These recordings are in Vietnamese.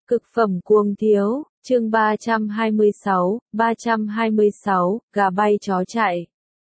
Cực phẩm cuồng thiếu, chương 326, gà bay chó chạy.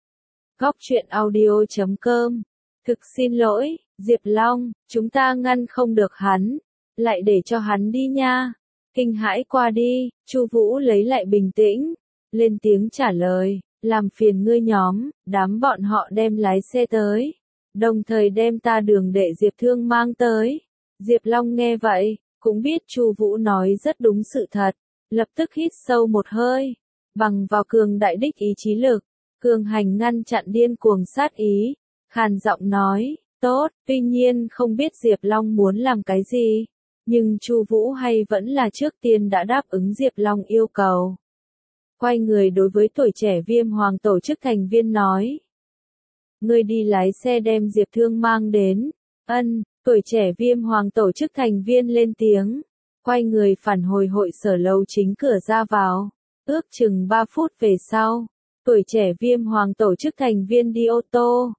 Góc truyện audio.com. Thực xin lỗi, Diệp Long, chúng ta ngăn không được hắn, lại để cho hắn đi nha. Kinh hãi qua đi, Chu Vũ lấy lại bình tĩnh, lên tiếng trả lời, làm phiền ngươi nhóm, đám bọn họ đem lái xe tới, đồng thời đem ta Đường Đệ Diệp Thương mang tới. Diệp Long nghe vậy, cũng biết Chu Vũ nói rất đúng sự thật, lập tức hít sâu một hơi, bằng vào cường đại đích ý chí lực, cường hành ngăn chặn điên cuồng sát ý, khàn giọng nói, tốt, tuy nhiên không biết Diệp Long muốn làm cái gì, nhưng Chu Vũ hay vẫn là trước tiên đã đáp ứng Diệp Long yêu cầu. Quay người đối với tuổi trẻ Viêm Hoàng tổ chức thành viên nói, ngươi đi lái xe đem Diệp Thương mang đến. Ân. Tuổi trẻ Viêm Hoàng tổ chức thành viên lên tiếng, quay người phản hồi hội sở lầu chính cửa ra vào. Ước chừng 3 phút về sau, tuổi trẻ Viêm Hoàng tổ chức thành viên đi ô tô.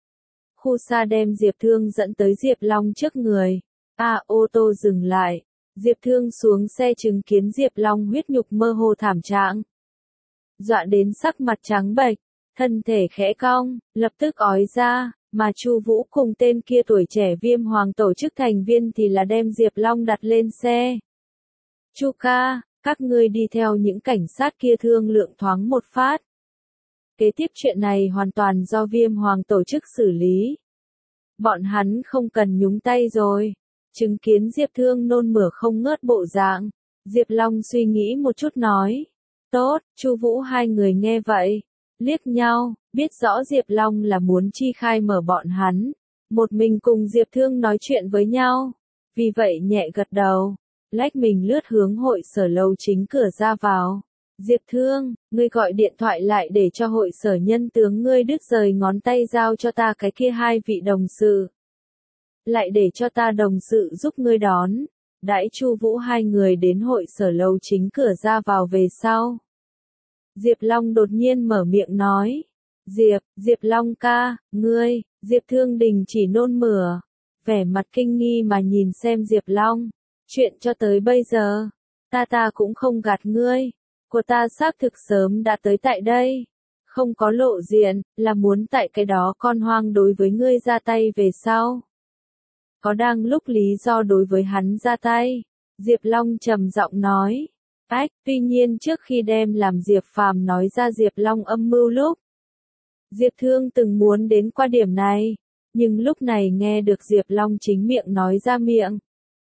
Khu xa đem Diệp Thương dẫn tới Diệp Long trước người. Ô tô dừng lại. Diệp Thương xuống xe chứng kiến Diệp Long huyết nhục mơ hồ thảm trạng. Dọa đến sắc mặt trắng bệch, thân thể khẽ cong, lập tức ói ra. Mà Chu Vũ cùng tên kia tuổi trẻ Viêm Hoàng tổ chức thành viên thì là đem Diệp Long đặt lên xe. Chu ca, các ngươi đi theo những cảnh sát kia thương lượng thoáng một phát. Kế tiếp chuyện này hoàn toàn do Viêm Hoàng tổ chức xử lý. Bọn hắn không cần nhúng tay rồi. Chứng kiến Diệp Thương nôn mửa không ngớt bộ dạng, Diệp Long suy nghĩ một chút nói. Tốt, Chu Vũ hai người nghe vậy, liếc nhau, biết rõ Diệp Long là muốn chi khai mở bọn hắn, một mình cùng Diệp Thương nói chuyện với nhau, vì vậy nhẹ gật đầu, lách mình lướt hướng hội sở lầu chính cửa ra vào. Diệp Thương, ngươi gọi điện thoại lại để cho hội sở nhân tướng ngươi đứt rời ngón tay giao cho ta cái kia 2 vị đồng sự. Lại để cho ta đồng sự giúp ngươi đón. Đãi Chu Vũ hai người đến hội sở lầu chính cửa ra vào về sau. Diệp Long đột nhiên mở miệng nói. Diệp Long ca, ngươi, Diệp Thương đình chỉ nôn mửa. Vẻ mặt kinh nghi mà nhìn xem Diệp Long. Chuyện cho tới bây giờ, ta cũng không gạt ngươi. Của ta xác thực sớm đã tới tại đây. Không có lộ diện, là muốn tại cái đó con hoang đối với ngươi ra tay về sau. Có đang lúc lý do đối với hắn ra tay. Diệp Long trầm giọng nói. Tuy nhiên trước khi đem làm Diệp Phàm nói ra Diệp Long âm mưu lúc, Diệp Thương từng muốn đến qua điểm này, nhưng lúc này nghe được Diệp Long chính miệng nói ra miệng,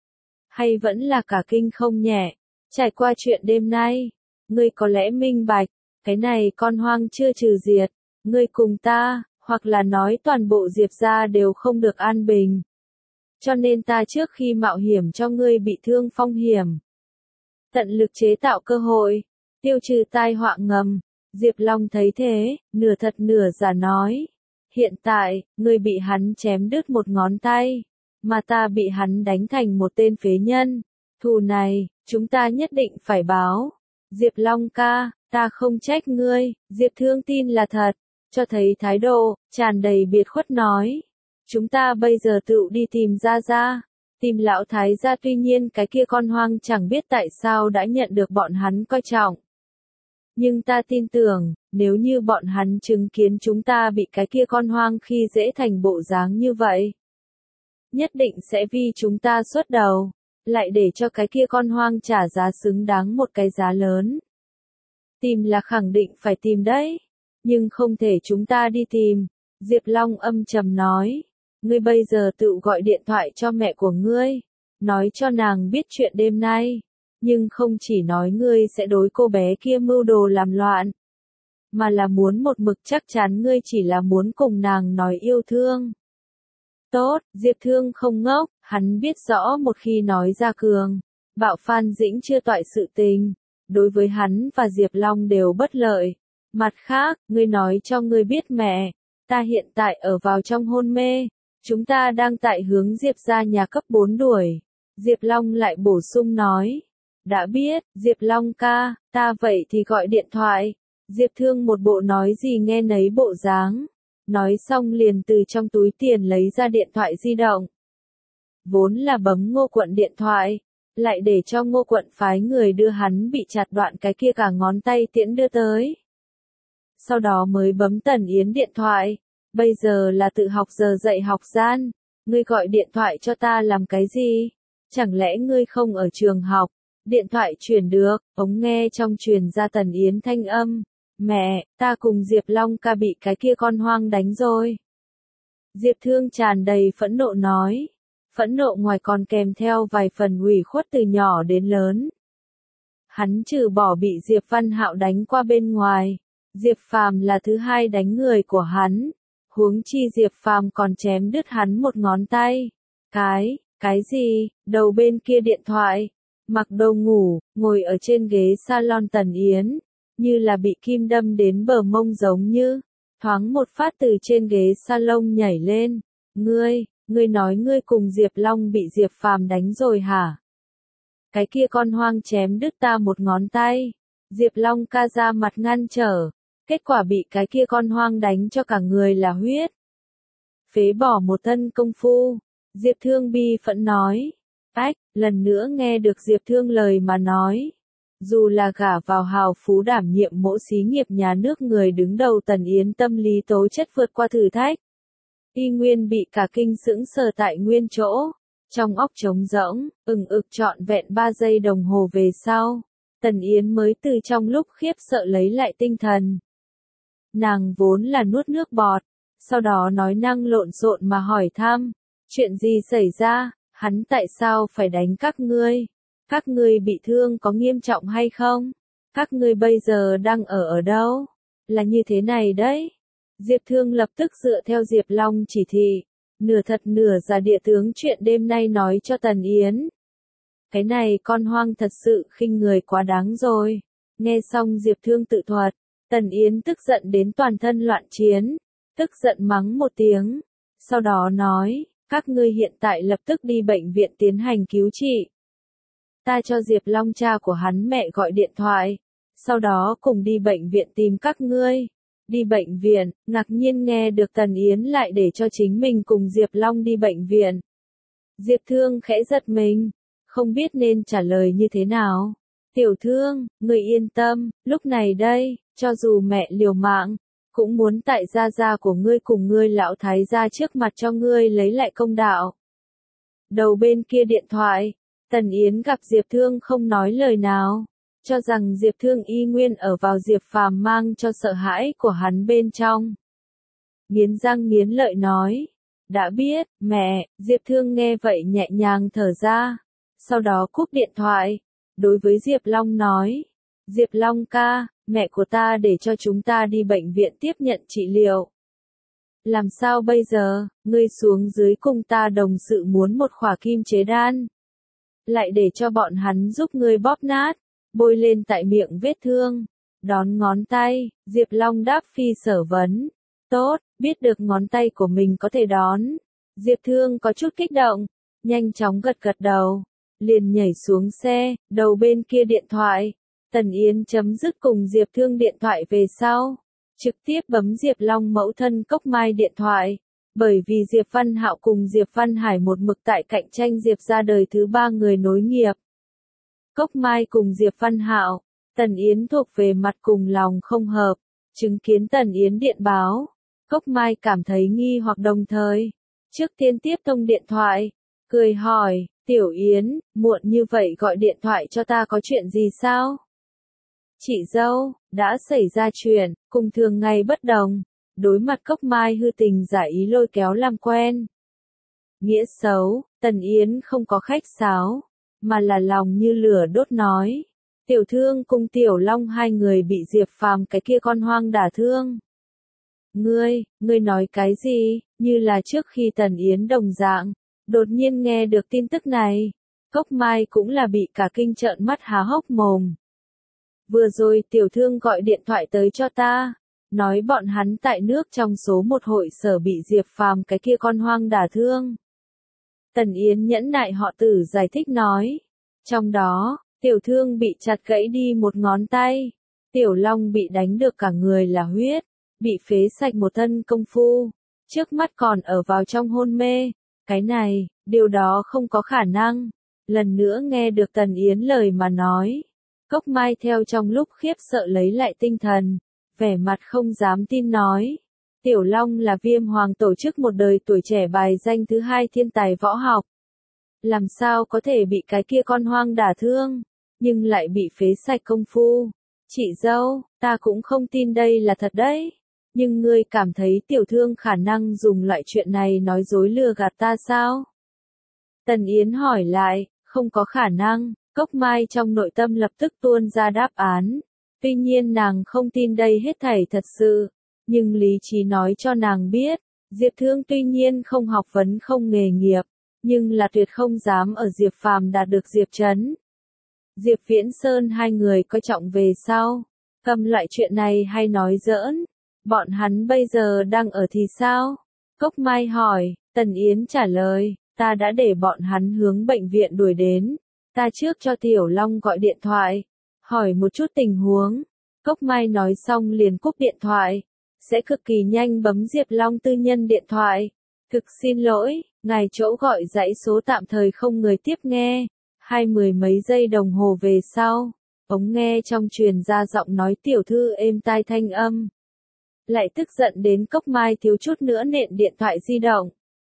hay vẫn là cả kinh không nhẹ. Trải qua chuyện đêm nay, ngươi có lẽ minh bạch, cái này con hoang chưa trừ diệt, ngươi cùng ta, hoặc là nói toàn bộ Diệp gia đều không được an bình. Cho nên ta trước khi mạo hiểm cho ngươi bị thương phong hiểm, tận lực chế tạo cơ hội, tiêu trừ tai họa ngầm. Diệp Long thấy thế, nửa thật nửa giả nói. Hiện tại, ngươi bị hắn chém đứt một ngón tay, mà ta bị hắn đánh thành một tên phế nhân. Thù này, chúng ta nhất định phải báo. Diệp Long ca, ta không trách ngươi. Diệp Thương tin là thật, cho thấy thái độ, tràn đầy biệt khuất nói. Chúng ta bây giờ tự đi tìm Gia. Tìm lão thái gia, tuy nhiên cái kia con hoang chẳng biết tại sao đã nhận được bọn hắn coi trọng. Nhưng ta tin tưởng, nếu như bọn hắn chứng kiến chúng ta bị cái kia con hoang khi dễ thành bộ dáng như vậy, nhất định sẽ vì chúng ta xuất đầu, lại để cho cái kia con hoang trả giá xứng đáng một cái giá lớn. Tìm là khẳng định phải tìm đấy, nhưng không thể chúng ta đi tìm. Diệp Long âm trầm nói. Ngươi bây giờ tự gọi điện thoại cho mẹ của ngươi, nói cho nàng biết chuyện đêm nay, nhưng không chỉ nói ngươi sẽ đối cô bé kia mưu đồ làm loạn, mà là muốn một mực chắc chắn ngươi chỉ là muốn cùng nàng nói yêu thương. Tốt, Diệp Thương không ngốc, hắn biết rõ một khi nói ra cường, bạo Phan Dĩnh chưa toại sự tình, đối với hắn và Diệp Long đều bất lợi. Mặt khác, ngươi nói cho ngươi biết mẹ, ta hiện tại ở vào trong hôn mê. Chúng ta đang tại hướng Diệp gia nhà cấp 4 đuổi. Diệp Long lại bổ sung nói. Đã biết, Diệp Long ca, ta vậy thì gọi điện thoại. Diệp Thương một bộ nói gì nghe nấy bộ dáng. Nói xong liền từ trong túi tiền lấy ra điện thoại di động. Vốn là bấm Ngô Quận điện thoại, lại để cho Ngô quận phái người đưa hắn bị chặt đoạn cái kia cả ngón tay tiễn đưa tới. Sau đó mới bấm Tần Yến điện thoại, bây giờ là tự học giờ dạy học gian, ngươi gọi điện thoại cho ta làm cái gì? Chẳng lẽ ngươi không ở trường học? Điện thoại truyền được, ống nghe trong truyền ra Tần Yến thanh âm. Mẹ, ta cùng Diệp Long ca bị cái kia con hoang đánh rồi. Diệp Thương tràn đầy phẫn nộ nói. Phẫn nộ ngoài còn kèm theo vài phần ủy khuất từ nhỏ đến lớn. Hắn trừ bỏ bị Diệp Văn Hạo đánh qua bên ngoài, Diệp Phàm là thứ hai đánh người của hắn. Huống chi Diệp Phàm còn chém đứt hắn một ngón tay. Cái gì? Đầu bên kia điện thoại, mặc đồ ngủ, ngồi ở trên ghế salon Tần Yến, như là bị kim đâm đến bờ mông giống như, thoáng một phát từ trên ghế salon nhảy lên. Ngươi nói ngươi cùng Diệp Long bị Diệp Phàm đánh rồi hả? Cái kia con hoang chém đứt ta một ngón tay. Diệp Long ca ra mặt ngăn trở, kết quả bị cái kia con hoang đánh cho cả người là huyết. Phế bỏ một thân công phu. Diệp Thương bi phẫn nói. Lần nữa nghe được Diệp Thương lời mà nói. Dù là gả vào hào phú đảm nhiệm mỗ xí nghiệp nhà nước người đứng đầu Tần Yến tâm lý tố chất vượt qua thử thách. Y nguyên bị cả kinh sững sờ tại nguyên chỗ. Trong óc trống rỗng, trọn vẹn 3 giây đồng hồ về sau. Tần Yến mới từ trong lúc khiếp sợ lấy lại tinh thần. Nàng vốn là nuốt nước bọt. Sau đó nói năng lộn xộn mà hỏi thăm. Chuyện gì xảy ra? Hắn tại sao phải đánh các ngươi? Các ngươi bị thương có nghiêm trọng hay không? Các ngươi bây giờ đang ở đâu? Là như thế này đấy. Diệp Thương lập tức dựa theo Diệp Long chỉ thị, nửa thật nửa giả địa tướng chuyện đêm nay nói cho Tần Yến. Cái này con hoang thật sự khinh người quá đáng rồi. Nghe xong Diệp Thương tự thuật, Tần Yến tức giận đến toàn thân loạn chiến, tức giận mắng một tiếng, sau đó nói, các ngươi hiện tại lập tức đi bệnh viện tiến hành cứu trị. Ta cho Diệp Long cha của hắn mẹ gọi điện thoại, sau đó cùng đi bệnh viện tìm các ngươi. Đi bệnh viện, ngạc nhiên nghe được Tần Yến lại để cho chính mình cùng Diệp Long đi bệnh viện. Diệp Thương khẽ giật mình, không biết nên trả lời như thế nào. Tiểu Thương, người yên tâm, lúc này đây, cho dù mẹ liều mạng, cũng muốn tại gia của ngươi cùng ngươi lão thái gia trước mặt cho ngươi lấy lại công đạo. Đầu bên kia điện thoại, Tần Yến gặp Diệp Thương không nói lời nào, cho rằng Diệp Thương y nguyên ở vào Diệp Phàm mang cho sợ hãi của hắn bên trong. Nghiến răng nghiến lợi nói, đã biết, mẹ. Diệp Thương nghe vậy nhẹ nhàng thở ra, sau đó cúp điện thoại, đối với Diệp Long nói, Diệp Long ca, mẹ của ta để cho chúng ta đi bệnh viện tiếp nhận trị liệu. Làm sao bây giờ, ngươi xuống dưới cùng ta đồng sự muốn một khỏa kim chế đan. Lại để cho bọn hắn giúp ngươi bóp nát, bôi lên tại miệng vết thương. Đón ngón tay, Diệp Long đáp phi sở vấn. Tốt, biết được ngón tay của mình có thể đón. Diệp Thương có chút kích động, nhanh chóng gật gật đầu, liền nhảy xuống xe, đầu bên kia điện thoại. Tần Yến chấm dứt cùng Diệp Thương điện thoại về sau, trực tiếp bấm Diệp Long mẫu thân Cốc Mai điện thoại, bởi vì Diệp Văn Hạo cùng Diệp Văn Hải một mực tại cạnh tranh Diệp ra đời thứ 3 người nối nghiệp. Cốc Mai cùng Diệp Văn Hạo, Tần Yến thuộc về mặt cùng lòng không hợp, chứng kiến Tần Yến điện báo, Cốc Mai cảm thấy nghi hoặc đồng thời, trước tiên tiếp thông điện thoại, cười hỏi, Tiểu Yến, muộn như vậy gọi điện thoại cho ta có chuyện gì sao? Chị dâu, đã xảy ra chuyện, cùng thường ngày bất đồng, đối mặt Cốc Mai hư tình giả ý lôi kéo làm quen. Nghĩa xấu, Tần Yến không có khách sáo, mà là lòng như lửa đốt nói. Tiểu Thương cùng Tiểu Long hai người bị Diệp Phàm cái kia con hoang đả thương. Ngươi nói cái gì, như là trước khi Tần Yến đồng dạng, đột nhiên nghe được tin tức này, Cốc Mai cũng là bị cả kinh trợn mắt há hốc mồm. Vừa rồi Tiểu Thương gọi điện thoại tới cho ta, nói bọn hắn tại nước trong số một hội sở bị Diệp Phàm cái kia con hoang đả thương. Tần Yến nhẫn nại họ Tử giải thích nói, trong đó, Tiểu Thương bị chặt gãy đi một ngón tay, Tiểu Long bị đánh được cả người là huyết, bị phế sạch một thân công phu, trước mắt còn ở vào trong hôn mê. Cái này, điều đó không có khả năng. lần nữa nghe được Tần Yến lời mà nói. Cốc Mai theo trong lúc khiếp sợ lấy lại tinh thần, vẻ mặt không dám tin nói. Tiểu Long là Viêm Hoàng tổ chức một đời tuổi trẻ bài danh thứ 2 thiên tài võ học. Làm sao có thể bị cái kia con hoang đả thương, nhưng lại bị phế sạch công phu. Chị dâu, ta cũng không tin đây là thật đấy. Nhưng ngươi cảm thấy tiểu thương khả năng dùng loại chuyện này nói dối lừa gạt ta sao? Tần Yến hỏi lại, không có khả năng. Cốc Mai trong nội tâm lập tức tuôn ra đáp án. Tuy nhiên nàng không tin đây hết thảy thật sự. Nhưng lý trí nói cho nàng biết, Diệp Thương tuy nhiên không học vấn không nghề nghiệp, nhưng là tuyệt không dám ở Diệp Phàm đạt được Diệp Trấn. Diệp Viễn Sơn hai người coi trọng về sau. Cầm loại chuyện này hay nói giỡn. Bọn hắn bây giờ đang ở thì sao? Cốc Mai hỏi, Tần Yến trả lời, ta đã để bọn hắn hướng bệnh viện đuổi đến. Ta trước cho Tiểu Long gọi điện thoại, hỏi một chút tình huống. Cốc Mai nói xong liền cúp điện thoại. Sẽ cực kỳ nhanh bấm Diệp Long tư nhân điện thoại. Thực xin lỗi, ngài chỗ gọi dãy số tạm thời không người tiếp nghe. 20 mấy giây đồng hồ về sau, ống nghe trong truyền ra giọng nói tiểu thư êm tai thanh âm. Lại tức giận đến Cốc Mai thiếu chút nữa nện điện thoại di động.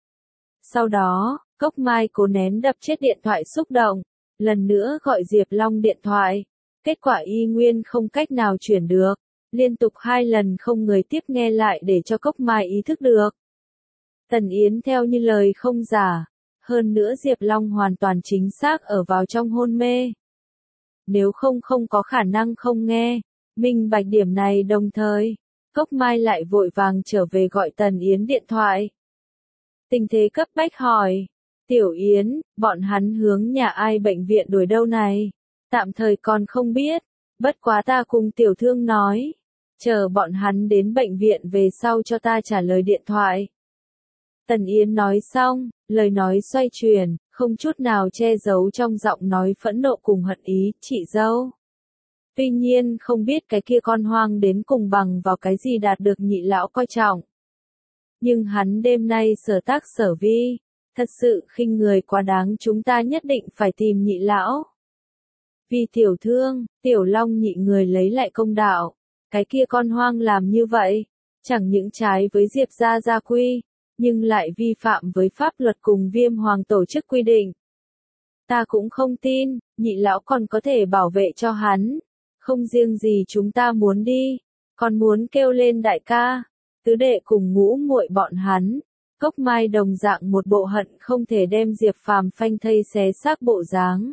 Sau đó, Cốc Mai cố nén đập chết điện thoại xúc động, lần nữa gọi Diệp Long điện thoại. Kết quả y nguyên không cách nào chuyển được, liên tục 2 lần không người tiếp nghe lại để cho Cốc Mai ý thức được. Tần Yến theo như lời không giả, hơn nữa Diệp Long hoàn toàn chính xác ở vào trong hôn mê. Nếu không có khả năng không nghe, minh bạch điểm này đồng thời, Cốc Mai lại vội vàng trở về gọi Tần Yến điện thoại. Tình thế cấp bách hỏi, Tiểu Yến, bọn hắn hướng nhà ai bệnh viện đuổi đâu này? Tạm thời còn không biết, bất quá ta cùng tiểu thương nói, chờ bọn hắn đến bệnh viện về sau cho ta trả lời điện thoại. Tần Yến nói xong, lời nói xoay chuyển, không chút nào che giấu trong giọng nói phẫn nộ cùng hận ý, chị dâu. Tuy nhiên không biết cái kia con hoang đến cùng bằng vào cái gì đạt được nhị lão coi trọng. Nhưng hắn đêm nay sở tác sở vi, thật sự khinh người quá đáng, chúng ta nhất định phải tìm nhị lão. Vì tiểu thương, Tiểu Long nhị người lấy lại công đạo. Cái kia con hoang làm như vậy, chẳng những trái với Diệp gia gia quy, nhưng lại vi phạm với pháp luật cùng Viêm Hoàng tổ chức quy định. Ta cũng không tin, nhị lão còn có thể bảo vệ cho hắn. Không riêng gì chúng ta muốn đi, còn muốn kêu lên đại ca, tứ đệ cùng ngũ muội bọn hắn. Cốc Mai đồng dạng một bộ hận không thể đem Diệp Phàm phanh thây xé xác bộ dáng.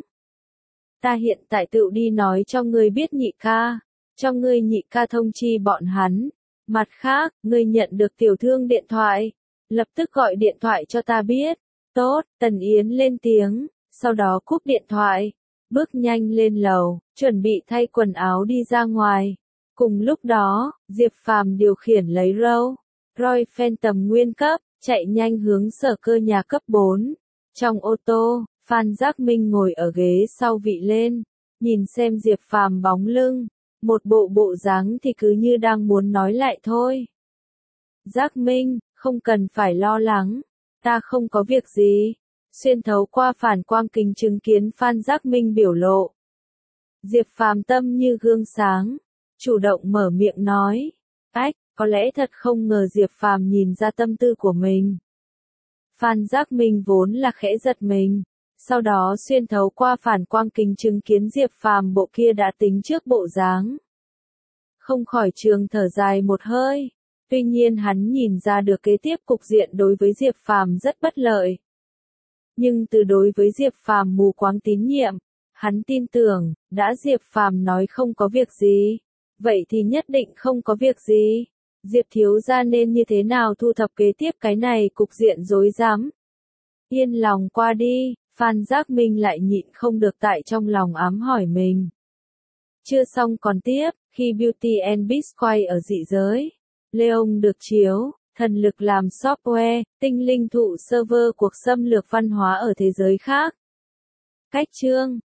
Ta hiện tại tự đi nói cho ngươi biết nhị ca, cho ngươi nhị ca thông chi bọn hắn. Mặt khác, ngươi nhận được tiểu thương điện thoại, lập tức gọi điện thoại cho ta biết. Tốt, Tần Yến lên tiếng, sau đó cúp điện thoại, bước nhanh lên lầu, chuẩn bị thay quần áo đi ra ngoài. Cùng lúc đó, Diệp Phàm điều khiển lấy Royce Phantom nguyên cấp, chạy nhanh hướng sở cơ nhà cấp 4. Trong ô tô, Phan Giác Minh ngồi ở ghế sau vị lên, nhìn xem Diệp Phàm bóng lưng, một bộ dáng thì cứ như đang muốn nói lại thôi. Giác Minh, không cần phải lo lắng, ta không có việc gì. Xuyên thấu qua phản quang kính chứng kiến Phan Giác Minh biểu lộ. Diệp Phàm tâm như gương sáng, chủ động mở miệng nói. Ách, có lẽ thật không ngờ Diệp Phàm nhìn ra tâm tư của mình. Phan Giác Minh vốn là khẽ giật mình, sau đó xuyên thấu qua phản quang kính chứng kiến Diệp Phàm bộ kia đã tính trước bộ dáng. Không khỏi trường thở dài một hơi, tuy nhiên hắn nhìn ra được kế tiếp cục diện đối với Diệp Phàm rất bất lợi. Nhưng từ đối với Diệp Phàm mù quáng tín nhiệm, hắn tin tưởng, đã Diệp Phàm nói không có việc gì, vậy thì nhất định không có việc gì. Diệp thiếu gia nên như thế nào thu thập kế tiếp cái này cục diện rối rắm. Yên lòng qua đi, Phan Giác Minh lại nhịn không được tại trong lòng ám hỏi mình. Chưa xong còn tiếp, khi Beauty and Beast quay ở dị giới, Leon được chiếu, thần lực làm software, tinh linh thụ server cuộc xâm lược văn hóa ở thế giới khác. Cách chương